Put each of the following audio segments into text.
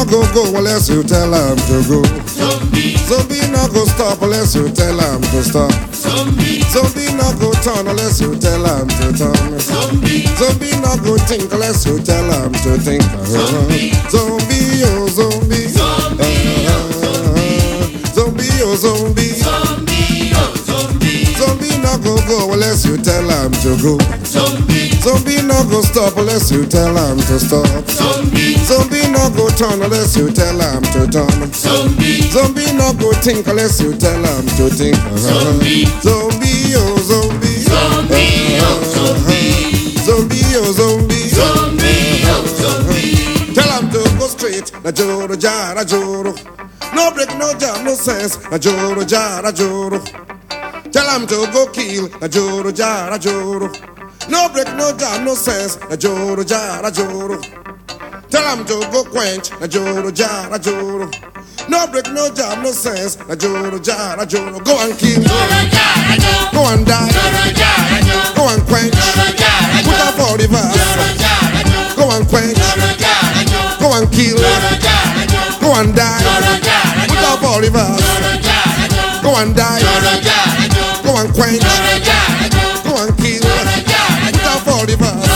go unless you tell him to go. Zombie no go stop unless you tell him to stop. Zombie no go turn unless you tell him to turn. Zombie no go think unless you tell him to think. Zombie, oh zombie. Zombie, oh zombie. Zombie no go unless you tell him to go. Zombie no go stop unless you tell him to stop. Zombie no go turn unless you tell him to turn. Zombie no go think unless you tell him to think. Zombie, oh zombie. Zombie, oh zombie. Tell him to go straight. Na joro jara joro. No break, no jam, no sense. Na joro jara joro. Tell him to go kill. Na joro jara joro. No break, no jam, no sense. Na joro jara joro. Tell him to go quench. Na joro jara joro. No break, no jam, no sense. Na joro jara joro. Go and kill. Go and die. Go and quench. Put up for reverse. Go and quench. Go and kill. Go and die. Put up for reverse. Go and die. Go and quench. Go and kill. Put up for reverse.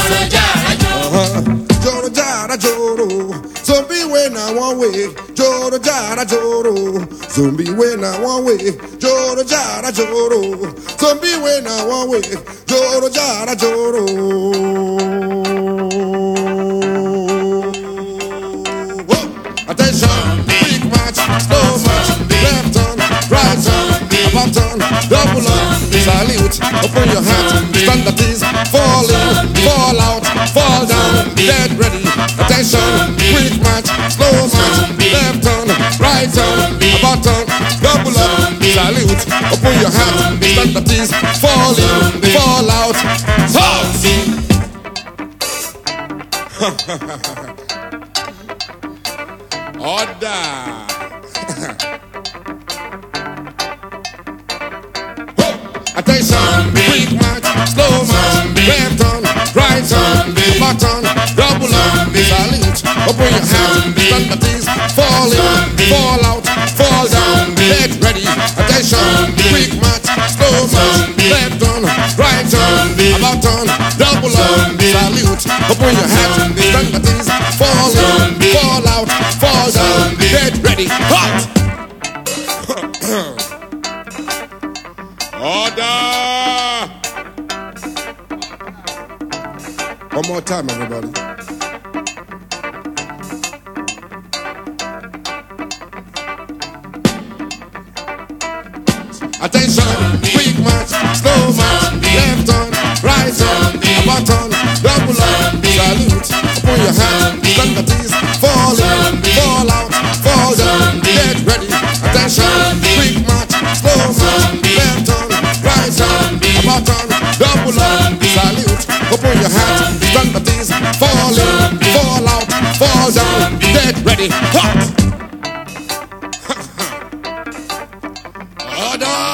Joro jara joro. Zombie when I one way. Joro jara joro. Zombie when I one way. Joro jara joro. Zombie when I one way. Joro jara joro. Attention, quick march, slow march, left turn, right turn, about turn, double up, salute, open your hand, stand at ease, fall in, fall out, fall down, dead ready. Attention, quick march, slow march, left turn, right turn, about turn, double up, salute, open your hand, stand at ease, fall in, fall out, Order. Attention, quick march, slow march, left turn, right turn, back turn, double up, salute, open your hands, stand at ease, fall in, fall out, fall down, get ready. Attention, quick march, slow march, left turn, right turn, about turn, double up, salute, open your hands, stand at ease, fall in, fall out, fall down, get ready, hot! Order! One more time, everybody. Attention, quick march, slow march, left turn, right turn, about turn, double up, salute, open your hands, stand at ease, fall in, fall out, fall down, get ready. Attention, quick march, slow march, left turn, right turn, about turn, double up, salute, open your hands, stand at ease, fall in, fall out, fall down, get ready, hot! Order!